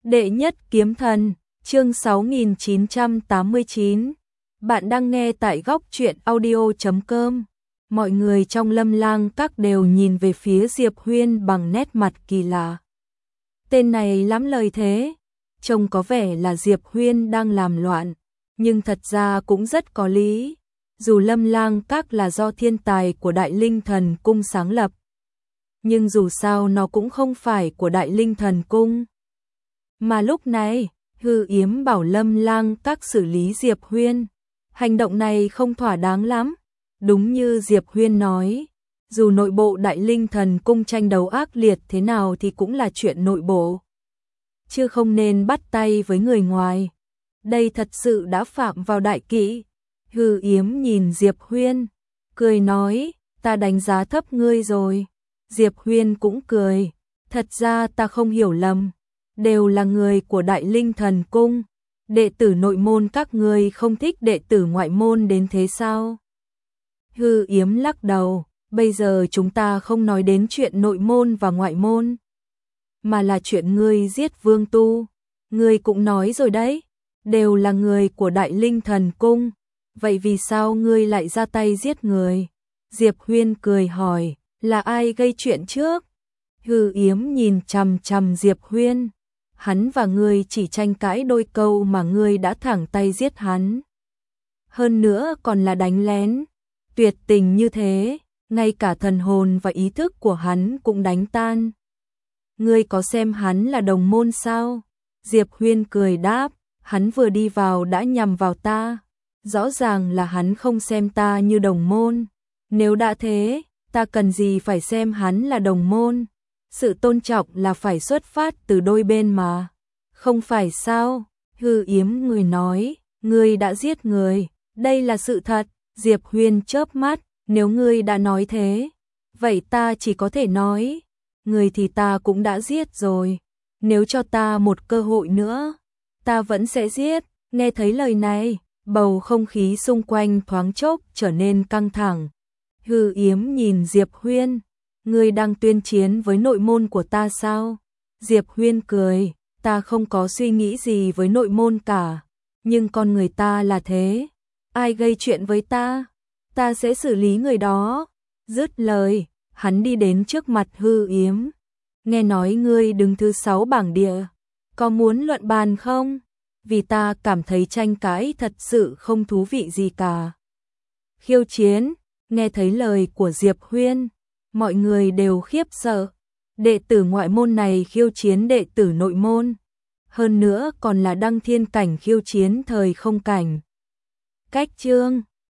Đệ nhất kiếm thần, chương 6989. Bạn đang nghe tại góc truyện audio.com. Mọi người trong Lâm Lang Các đều nhìn về phía Diệp Huyên bằng nét mặt kỳ lạ. Tên này lắm lời thế, trông có vẻ là Diệp Huyên đang làm loạn, nhưng thật ra cũng rất có lý. Dù Lâm Lang Các là do thiên tài của Đại Linh Thần Cung sáng lập, nhưng dù sao nó cũng không phải của Đại Linh Thần Cung. Mà lúc này, Hư Yếm bảo Lâm Lang Các xử lý Diệp Huyên. Hành động này không thỏa đáng lắm. Đúng như Diệp Huyên nói, dù nội bộ Đại Linh Thần Cung tranh đấu ác liệt thế nào thì cũng là chuyện nội bộ, chứ không nên bắt tay với người ngoài. Đây thật sự đã phạm vào đại kỵ. Hư Yếm nhìn Diệp Huyên, cười nói, ta đánh giá thấp ngươi rồi. Diệp Huyên cũng cười, thật ra ta không hiểu lầm, đều là người của Đại Linh Thần Cung. Đệ tử nội môn các ngươi không thích đệ tử ngoại môn đến thế sao? Hư Yếm lắc đầu, bây giờ chúng ta không nói đến chuyện nội môn và ngoại môn, mà là chuyện ngươi giết Vương Tu. Ngươi cũng nói rồi đấy, đều là người của Đại Linh Thần Cung, vậy vì sao ngươi lại ra tay giết người? Diệp Huyên cười hỏi, là ai gây chuyện trước? Hư Yếm nhìn chằm chằm Diệp Huyên, hắn và ngươi chỉ tranh cãi đôi câu mà ngươi đã thẳng tay giết hắn. Hơn nữa còn là đánh lén, tuyệt tình như thế, ngay cả thần hồn và ý thức của hắn cũng đánh tan. Ngươi có xem hắn là đồng môn sao? Diệp Huyên cười đáp, hắn vừa đi vào đã nhằm vào ta, rõ ràng là hắn không xem ta như đồng môn. Nếu đã thế, ta cần gì phải xem hắn là đồng môn? Sự tôn trọng là phải xuất phát từ đôi bên mà, không phải sao? Hư Yếm người nói, ngươi đã giết người, đây là sự thật. Diệp Huyên chớp mắt, nếu ngươi đã nói thế, vậy ta chỉ có thể nói, người thì ta cũng đã giết rồi, nếu cho ta một cơ hội nữa, ta vẫn sẽ giết. Nghe thấy lời này, bầu không khí xung quanh thoáng chốc trở nên căng thẳng. Hư Yếm nhìn Diệp Huyên, ngươi đang tuyên chiến với nội môn của ta sao? Diệp Huyên cười, ta không có suy nghĩ gì với nội môn cả, nhưng con người ta là thế, ai gây chuyện với ta, ta sẽ xử lý người đó. Dứt lời, hắn đi đến trước mặt Hư Yếm, nghe nói ngươi đứng thứ 6 bảng địa, có muốn luận bàn không? Vì ta cảm thấy tranh cãi thật sự không thú vị gì cả. Khiêu chiến. Nghe thấy lời của Diệp Huyên, mọi người đều khiếp sợ. Đệ tử ngoại môn này khiêu chiến đệ tử nội môn, hơn nữa còn là đăng thiên cảnh khiêu chiến thời không cảnh. Cách chương